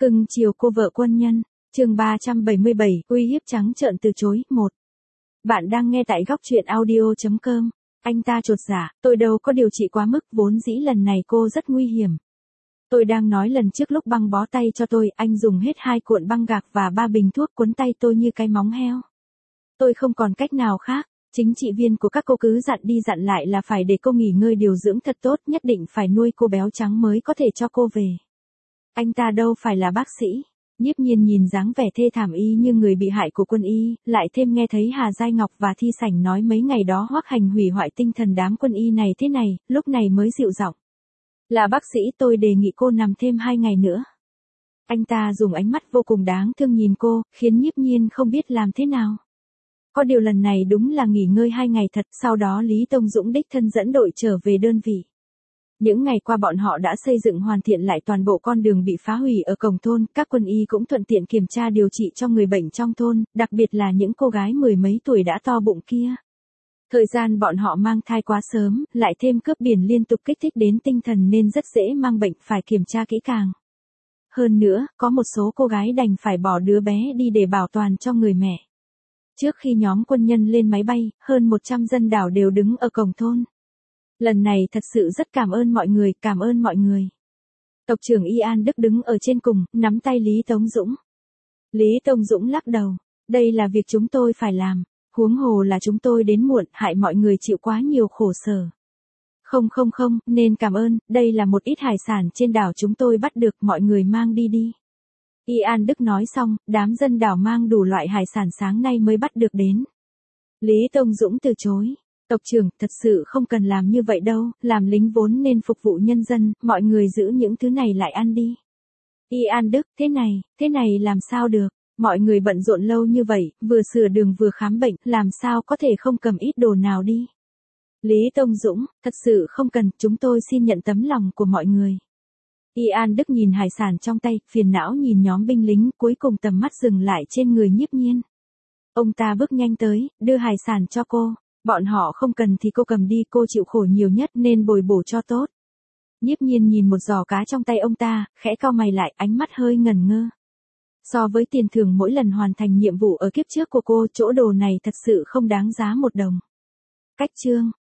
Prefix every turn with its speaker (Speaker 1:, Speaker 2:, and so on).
Speaker 1: Cưng chiều cô vợ quân nhân, chương 377, uy hiếp trắng trợn từ chối, 1. Bạn đang nghe tại góc truyện audio.com. Anh ta chột dạ, tôi đâu có điều trị quá mức, vốn dĩ lần này cô rất nguy hiểm. Tôi đang nói lần trước lúc băng bó tay cho tôi, anh dùng hết 2 cuộn băng gạc và 3 bình thuốc quấn tay tôi như cái móng heo. Tôi không còn cách nào khác, chính trị viên của các cô cứ dặn đi dặn lại là phải để cô nghỉ ngơi điều dưỡng thật tốt, nhất định phải nuôi cô béo trắng mới có thể cho cô về. Anh ta đâu phải là bác sĩ. Nhiếp Nhiên nhìn dáng vẻ thê thảm y như người bị hại của quân y, lại thêm nghe thấy Hà Giai Ngọc và Thi Sảnh nói mấy ngày đó Hoắc Hành hủy hoại tinh thần đám quân y này thế này, lúc này mới dịu giọng. Là bác sĩ, tôi đề nghị cô nằm thêm 2 ngày nữa. Anh ta dùng ánh mắt vô cùng đáng thương nhìn cô, khiến Nhiếp Nhiên không biết làm thế nào. Có điều lần này đúng là nghỉ ngơi 2 ngày thật, sau đó Lý Tông Dũng đích thân dẫn đội trở về đơn vị. Những ngày qua bọn họ đã xây dựng hoàn thiện lại toàn bộ con đường bị phá hủy ở cổng thôn, các quân y cũng thuận tiện kiểm tra điều trị cho người bệnh trong thôn, đặc biệt là những cô gái mười mấy tuổi đã to bụng kia. Thời gian bọn họ mang thai quá sớm, lại thêm cướp biển liên tục kích thích đến tinh thần nên rất dễ mang bệnh, phải kiểm tra kỹ càng. Hơn nữa, có một số cô gái đành phải bỏ đứa bé đi để bảo toàn cho người mẹ. Trước khi nhóm quân nhân lên máy bay, hơn 100 dân đảo đều đứng ở cổng thôn. Lần này thật sự rất cảm ơn mọi người. Tộc trưởng Y An Đức đứng ở trên cùng, nắm tay Lý Tông Dũng. Lý Tông Dũng lắc đầu, đây là việc chúng tôi phải làm, huống hồ là chúng tôi đến muộn, hại mọi người chịu quá nhiều khổ sở. Không, nên cảm ơn, đây là một ít hải sản trên đảo chúng tôi bắt được, mọi người mang đi đi. Y An Đức nói xong, đám dân đảo mang đủ loại hải sản sáng nay mới bắt được đến. Lý Tông Dũng từ chối. Tộc trưởng, thật sự không cần làm như vậy đâu, làm lính vốn nên phục vụ nhân dân, mọi người giữ những thứ này lại ăn đi. Y An Đức, thế này làm sao được, mọi người bận rộn lâu như vậy, vừa sửa đường vừa khám bệnh, làm sao có thể không cầm ít đồ nào đi. Lý Tông Dũng, thật sự không cần, chúng tôi xin nhận tấm lòng của mọi người. Y An Đức nhìn hải sản trong tay, phiền não nhìn nhóm binh lính, cuối cùng tầm mắt dừng lại trên người Nhiếp Nhiên. Ông ta bước nhanh tới, đưa hải sản cho cô. Bọn họ không cần thì cô cầm đi, cô chịu khổ nhiều nhất nên bồi bổ cho tốt. Nhiếp Nhiên nhìn một giò cá trong tay ông ta, khẽ cau mày lại, ánh mắt hơi ngẩn ngơ. So với tiền thưởng mỗi lần hoàn thành nhiệm vụ ở kiếp trước của cô, chỗ đồ này thật sự không đáng giá 1 đồng. Cách chương